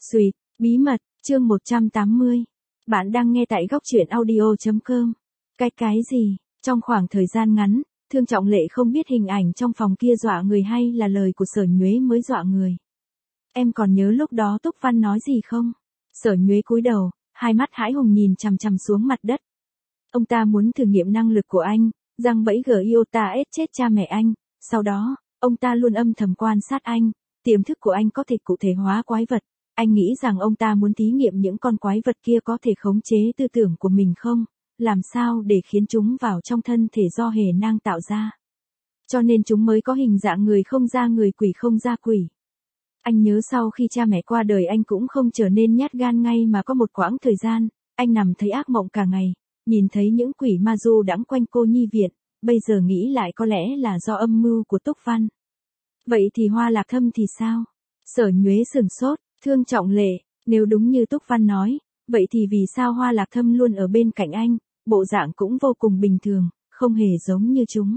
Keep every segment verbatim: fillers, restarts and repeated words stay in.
Sweet, bí mật, chương một trăm tám mươi. Bạn đang nghe tại góc truyện audio chấm com. Cái cái gì? Trong khoảng thời gian ngắn, Thương Trọng Lệ không biết hình ảnh trong phòng kia dọa người hay là lời của Sở Nhuế mới dọa người. Em còn nhớ lúc đó Túc Văn nói gì không? Sở Nhuế cúi đầu, hai mắt hãi hùng nhìn chằm chằm xuống mặt đất. Ông ta muốn thử nghiệm năng lực của anh, giăng bẫy Giota ết chết cha mẹ anh, sau đó, ông ta luôn âm thầm quan sát anh, tiềm thức của anh có thể cụ thể hóa quái vật. Anh nghĩ rằng ông ta muốn thí nghiệm những con quái vật kia có thể khống chế tư tưởng của mình không, làm sao để khiến chúng vào trong thân thể do hề nang tạo ra. Cho nên chúng mới có hình dạng người không ra người, quỷ không ra quỷ. Anh nhớ sau khi cha mẹ qua đời anh cũng không trở nên nhát gan ngay mà có một quãng thời gian, anh nằm thấy ác mộng cả ngày, nhìn thấy những quỷ ma du đãng quanh cô nhi viện, bây giờ nghĩ lại có lẽ là do âm mưu của Túc Văn. Vậy thì Hoa Lạc Thâm thì sao? Sở Nhuế sửng sốt. Thương Trọng Lệ, nếu đúng như Túc Văn nói, vậy thì vì sao Hoa Lạc Thâm luôn ở bên cạnh anh, bộ dạng cũng vô cùng bình thường, không hề giống như chúng.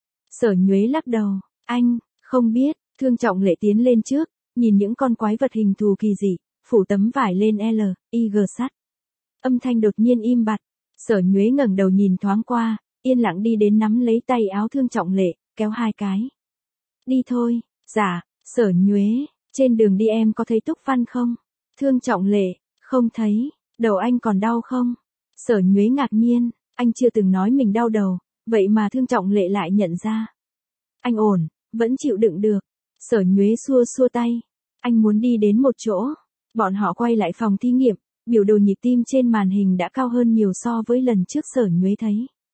Sở Nhuế lắc đầu, anh, không biết. Thương Trọng Lệ tiến lên trước, nhìn những con quái vật hình thù kỳ dị, phủ tấm vải lên L, I G sắt. Âm thanh đột nhiên im bặt, Sở Nhuế ngẩng đầu nhìn thoáng qua, yên lặng đi đến nắm lấy tay áo Thương Trọng Lệ, kéo hai cái. Đi thôi, dạ, Sở Nhuế. Trên đường đi em có thấy Túc Văn không? Thương Trọng Lệ, không thấy. Đầu anh còn đau không? Sở Nhuế ngạc nhiên, anh chưa từng nói mình đau đầu, vậy mà Thương Trọng Lệ lại nhận ra. Anh ổn, vẫn chịu đựng được. Sở Nhuế xua xua tay. Anh muốn đi đến một chỗ. Bọn họ quay lại phòng thí nghiệm, biểu đồ nhịp tim trên màn hình đã cao hơn nhiều so với lần trước Sở Nhuế thấy.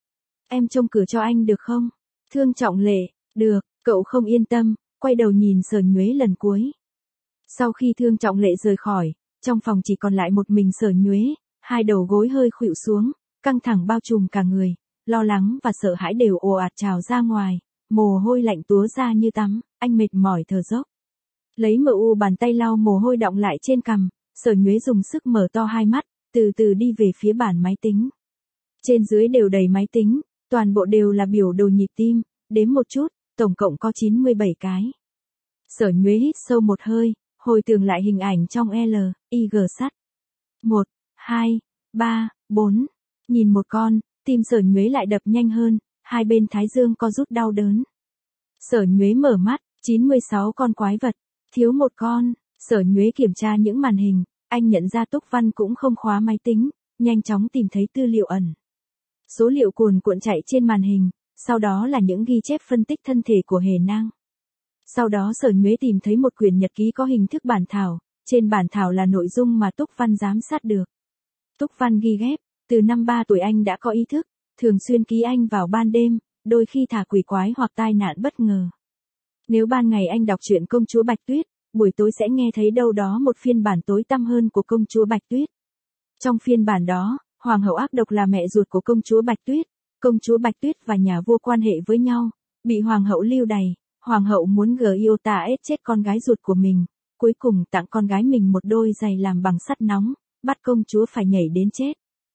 Em trông cửa cho anh được không? Thương Trọng Lệ, được, cậu không yên tâm, quay đầu nhìn Sở Nhuế lần cuối. Sau khi Thương Trọng Lệ rời khỏi, trong phòng chỉ còn lại một mình Sở Nhuế, hai đầu gối hơi khuỵu xuống, căng thẳng bao trùm cả người, lo lắng và sợ hãi đều ồ ạt trào ra ngoài, mồ hôi lạnh túa ra như tắm, anh mệt mỏi thở dốc. Lấy mờ u bàn tay lau mồ hôi đọng lại trên cằm, Sở Nhuế dùng sức mở to hai mắt, từ từ đi về phía bàn máy tính. Trên dưới đều đầy máy tính, toàn bộ đều là biểu đồ nhịp tim, đếm một chút, tổng cộng có chín mươi bảy cái. Sở Nhuế hít sâu một hơi, hồi tưởng lại hình ảnh trong L, I G sắt. một, hai, ba, bốn. Nhìn một con, tim Sở Nhuế lại đập nhanh hơn, hai bên thái dương co rút đau đớn. Sở Nhuế mở mắt, chín mươi sáu con quái vật, thiếu một con. Sở Nhuế kiểm tra những màn hình, anh nhận ra Túc Văn cũng không khóa máy tính, nhanh chóng tìm thấy tư liệu ẩn. Số liệu cuồn cuộn chạy trên màn hình, sau đó là những ghi chép phân tích thân thể của hề nang. Sau đó Sở Nhuế tìm thấy một quyển nhật ký có hình thức bản thảo, trên bản thảo là nội dung mà Túc Văn giám sát được. Túc Văn ghi ghép, từ năm ba tuổi anh đã có ý thức, thường xuyên ký anh vào ban đêm, đôi khi thả quỷ quái hoặc tai nạn bất ngờ. Nếu ban ngày anh đọc truyện Công chúa Bạch Tuyết, buổi tối sẽ nghe thấy đâu đó một phiên bản tối tăm hơn của Công chúa Bạch Tuyết. Trong phiên bản đó, Hoàng hậu ác độc là mẹ ruột của Công chúa Bạch Tuyết, Công chúa Bạch Tuyết và nhà vua quan hệ với nhau, bị Hoàng hậu lưu đày. Hoàng hậu muốn Giota ết chết con gái ruột của mình, cuối cùng tặng con gái mình một đôi giày làm bằng sắt nóng, bắt công chúa phải nhảy đến chết.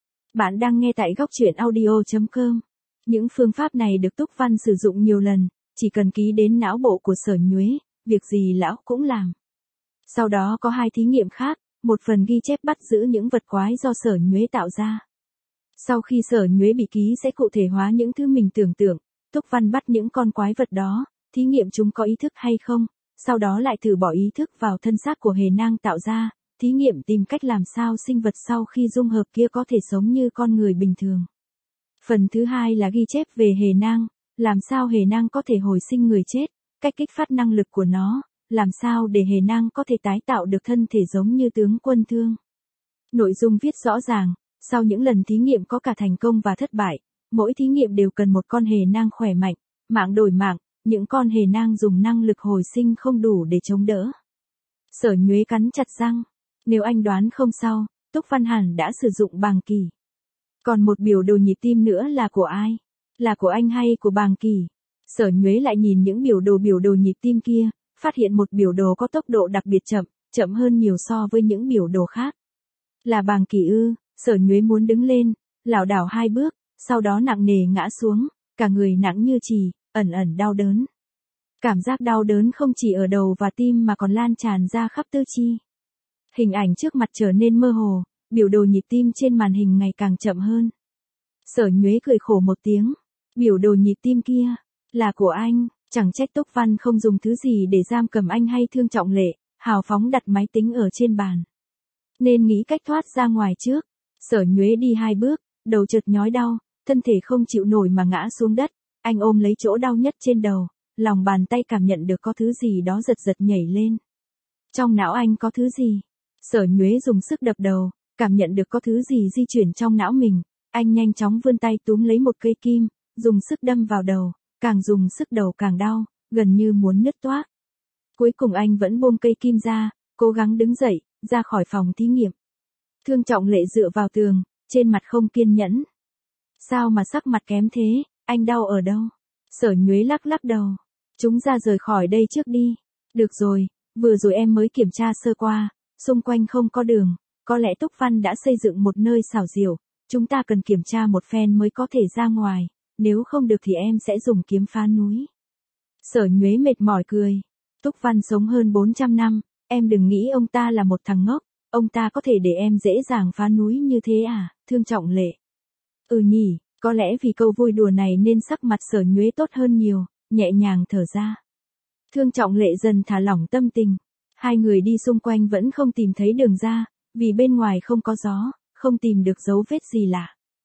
Bạn đang nghe tại góc truyện audio chấm com. Những phương pháp này được Túc Văn sử dụng nhiều lần, chỉ cần ký đến não bộ của Sở Nhuế, việc gì lão cũng làm. Sau đó có hai thí nghiệm khác, một phần ghi chép bắt giữ những vật quái do Sở Nhuế tạo ra. Sau khi Sở Nhuế bị ký sẽ cụ thể hóa những thứ mình tưởng tượng, Túc Văn bắt những con quái vật đó, thí nghiệm chúng có ý thức hay không, sau đó lại thử bỏ ý thức vào thân xác của hề nang tạo ra, thí nghiệm tìm cách làm sao sinh vật sau khi dung hợp kia có thể sống như con người bình thường. Phần thứ hai là ghi chép về hề nang, làm sao hề nang có thể hồi sinh người chết, cách kích phát năng lực của nó, làm sao để hề nang có thể tái tạo được thân thể giống như tướng quân Thương. Nội dung viết rõ ràng, sau những lần thí nghiệm có cả thành công và thất bại, mỗi thí nghiệm đều cần một con hề nang khỏe mạnh, mạng đổi mạng. Những con hề nang dùng năng lực hồi sinh không đủ để chống đỡ. Sở Nhuế cắn chặt răng. Nếu anh đoán không sao, Túc Văn hẳn đã sử dụng Bàng Kỳ. Còn một biểu đồ nhịp tim nữa là của ai? Là của anh hay của Bàng Kỳ? Sở Nhuế lại nhìn những biểu đồ biểu đồ nhịp tim kia, phát hiện một biểu đồ có tốc độ đặc biệt chậm, chậm hơn nhiều so với những biểu đồ khác. Là Bàng Kỳ ư? Sở Nhuế muốn đứng lên, lảo đảo hai bước, sau đó nặng nề ngã xuống, cả người nặng như chì. Ẩn ẩn đau đớn. Cảm giác đau đớn không chỉ ở đầu và tim mà còn lan tràn ra khắp tứ chi. Hình ảnh trước mặt trở nên mơ hồ, biểu đồ nhịp tim trên màn hình ngày càng chậm hơn. Sở Nhuế cười khổ một tiếng. Biểu đồ nhịp tim kia, là của anh, chẳng trách Túc Văn không dùng thứ gì để giam cầm anh hay Thương Trọng Lệ, hào phóng đặt máy tính ở trên bàn. Nên nghĩ cách thoát ra ngoài trước. Sở Nhuế đi hai bước, đầu chợt nhói đau, thân thể không chịu nổi mà ngã xuống đất. Anh ôm lấy chỗ đau nhất trên đầu, lòng bàn tay cảm nhận được có thứ gì đó giật giật nhảy lên. Trong não anh có thứ gì? Sở Nhuế dùng sức đập đầu, cảm nhận được có thứ gì di chuyển trong não mình. Anh nhanh chóng vươn tay túm lấy một cây kim, dùng sức đâm vào đầu, càng dùng sức đầu càng đau, gần như muốn nứt toác. Cuối cùng anh vẫn buông cây kim ra, cố gắng đứng dậy, ra khỏi phòng thí nghiệm. Thương Trọng Lệ dựa vào tường, trên mặt không kiên nhẫn. Sao mà sắc mặt kém thế, anh đau ở đâu? Sở Nhuế lắc lắc đầu. Chúng ta rời khỏi đây trước đi. Được rồi, vừa rồi em mới kiểm tra sơ qua, xung quanh không có đường, có lẽ Túc Văn đã xây dựng một nơi xảo diệu, chúng ta cần kiểm tra một phen mới có thể ra ngoài, nếu không được thì em sẽ dùng kiếm phá núi. Sở Nhuế mệt mỏi cười. Túc Văn sống hơn bốn trăm năm, em đừng nghĩ ông ta là một thằng ngốc, ông ta có thể để em dễ dàng phá núi như thế à, Thương Trọng Lệ. Ừ nhỉ, có lẽ vì câu vui đùa này nên sắc mặt Sở Nhuế tốt hơn nhiều, nhẹ nhàng thở ra. Thương Trọng Lệ dần thả lỏng tâm tình. Hai người đi xung quanh vẫn không tìm thấy đường ra, vì bên ngoài không có gió, không tìm được dấu vết gì lạ.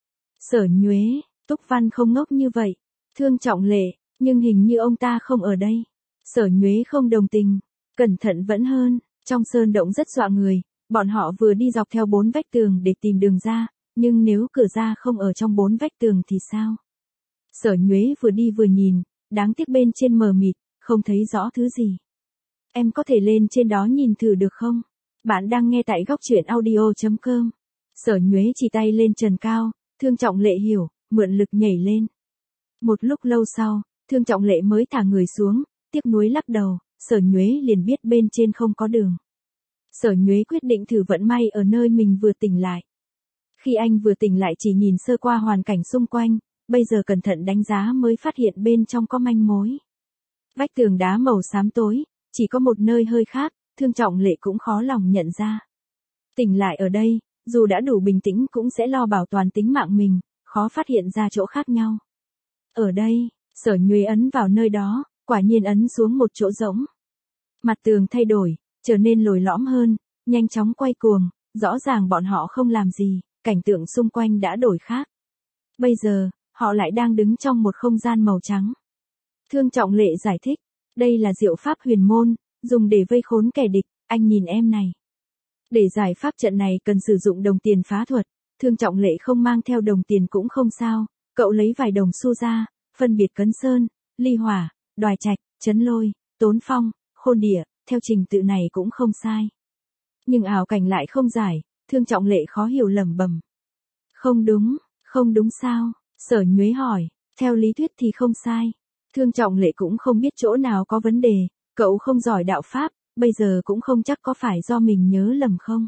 Sở Nhuế, Túc Văn không ngốc như vậy. Thương Trọng Lệ, nhưng hình như ông ta không ở đây. Sở Nhuế không đồng tình. Cẩn thận vẫn hơn, trong sơn động rất dọa người, bọn họ vừa đi dọc theo bốn vách tường để tìm đường ra, nhưng nếu cửa ra không ở trong bốn vách tường thì sao? Sở Nhuế vừa đi vừa nhìn, đáng tiếc bên trên mờ mịt, không thấy rõ thứ gì. Em có thể lên trên đó nhìn thử được không? Bạn đang nghe tại góc truyện audio chấm com. Sở Nhuế chỉ tay lên trần cao, Thương Trọng Lệ hiểu, mượn lực nhảy lên. Một lúc lâu sau, Thương Trọng Lệ mới thả người xuống, tiếc nuối lắc đầu, Sở Nhuế liền biết bên trên không có đường. Sở Nhuế quyết định thử vận may ở nơi mình vừa tỉnh lại. Khi anh vừa tỉnh lại chỉ nhìn sơ qua hoàn cảnh xung quanh, bây giờ cẩn thận đánh giá mới phát hiện bên trong có manh mối. Vách tường đá màu xám tối, chỉ có một nơi hơi khác, Thương Trọng Lệ cũng khó lòng nhận ra. Tỉnh lại ở đây, dù đã đủ bình tĩnh cũng sẽ lo bảo toàn tính mạng mình, khó phát hiện ra chỗ khác nhau. Ở đây, Sở Nhuế ấn vào nơi đó, quả nhiên ấn xuống một chỗ rỗng. Mặt tường thay đổi, trở nên lồi lõm hơn, nhanh chóng quay cuồng, rõ ràng bọn họ không làm gì, cảnh tượng xung quanh đã đổi khác. Bây giờ, họ lại đang đứng trong một không gian màu trắng. Thương Trọng Lệ giải thích, đây là diệu pháp huyền môn, dùng để vây khốn kẻ địch, anh nhìn em này. Để giải pháp trận này cần sử dụng đồng tiền phá thuật, Thương Trọng Lệ không mang theo đồng tiền cũng không sao, cậu lấy vài đồng xu ra, phân biệt cấn sơn, ly hỏa, đoài trạch, chấn lôi, tốn phong, khôn địa, theo trình tự này cũng không sai. Nhưng ảo cảnh lại không giải, Thương Trọng Lệ khó hiểu lẩm bẩm. Không đúng, không đúng sao? Sở Nhuế hỏi, theo lý thuyết thì không sai. Thương Trọng Lệ cũng không biết chỗ nào có vấn đề, cậu không giỏi đạo pháp, bây giờ cũng không chắc có phải do mình nhớ lầm không.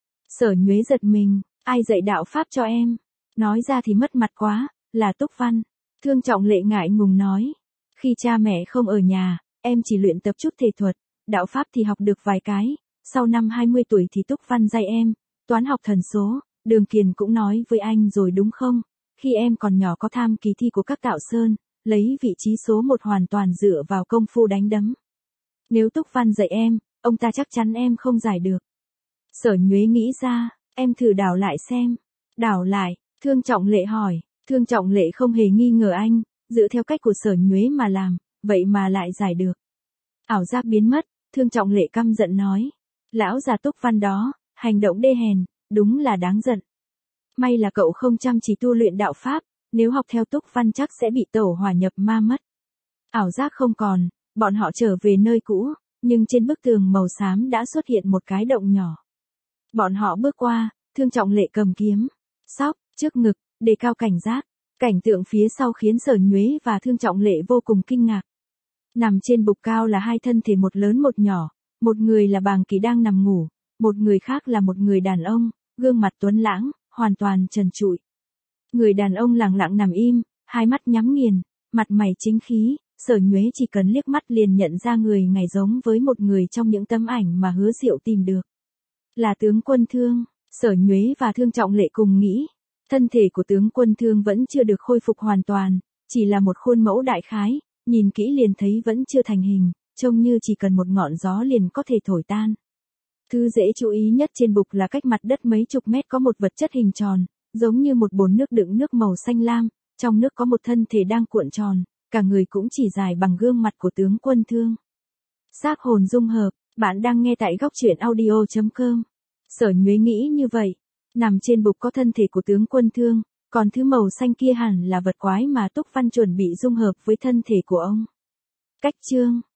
Sở Nhuế giật mình, ai dạy đạo pháp cho em? Nói ra thì mất mặt quá, là Túc Văn. Thương Trọng Lệ ngại ngùng nói, khi cha mẹ không ở nhà, em chỉ luyện tập chút thể thuật, đạo pháp thì học được vài cái, sau năm hai mươi tuổi thì Túc Văn dạy em, toán học thần số, Đường Kiền cũng nói với anh rồi đúng không? Khi em còn nhỏ có tham kỳ thi của các tạo sơn, lấy vị trí số một hoàn toàn dựa vào công phu đánh đấm. Nếu Túc Văn dạy em, ông ta chắc chắn em không giải được. Sở Nhuế nghĩ ra, em thử đảo lại xem. Đảo lại, Thương Trọng Lệ hỏi, Thương Trọng Lệ không hề nghi ngờ anh, dựa theo cách của Sở Nhuế mà làm, vậy mà lại giải được. Ảo giác biến mất, Thương Trọng Lệ căm giận nói. Lão già Túc Văn đó, hành động đê hèn, đúng là đáng giận. May là cậu không chăm chỉ tu luyện đạo pháp, nếu học theo Túc Văn chắc sẽ bị tẩu hỏa nhập ma mất. Ảo giác không còn, bọn họ trở về nơi cũ, nhưng trên bức tường màu xám đã xuất hiện một cái động nhỏ. Bọn họ bước qua, Thương Trọng Lệ cầm kiếm, sóc, trước ngực, đề cao cảnh giác. Cảnh tượng phía sau khiến Sở Nhuế và Thương Trọng Lệ vô cùng kinh ngạc. Nằm trên bục cao là hai thân thể một lớn một nhỏ, một người là Bàng Kỳ đang nằm ngủ, một người khác là một người đàn ông, gương mặt tuấn lãng, hoàn toàn trần trụi. Người đàn ông lặng lặng nằm im, hai mắt nhắm nghiền, mặt mày chính khí, Sở Nhuế chỉ cần liếc mắt liền nhận ra người này giống với một người trong những tấm ảnh mà Hứa Diệu tìm được. Là tướng Quân Thương, Sở Nhuế và Thương Trọng Lệ cùng nghĩ. Thân thể của tướng Quân Thương vẫn chưa được khôi phục hoàn toàn, chỉ là một khuôn mẫu đại khái, nhìn kỹ liền thấy vẫn chưa thành hình, trông như chỉ cần một ngọn gió liền có thể thổi tan. Thứ dễ chú ý nhất trên bục là cách mặt đất mấy chục mét có một vật chất hình tròn, giống như một bồn nước đựng nước màu xanh lam, trong nước có một thân thể đang cuộn tròn, cả người cũng chỉ dài bằng gương mặt của tướng Quân Thương. Xác hồn dung hợp, bạn đang nghe tại góc truyện audio chấm com. Sở Nhuế nghĩ như vậy, nằm trên bục có thân thể của tướng Quân Thương, còn thứ màu xanh kia hẳn là vật quái mà Túc Văn chuẩn bị dung hợp với thân thể của ông. Cách chương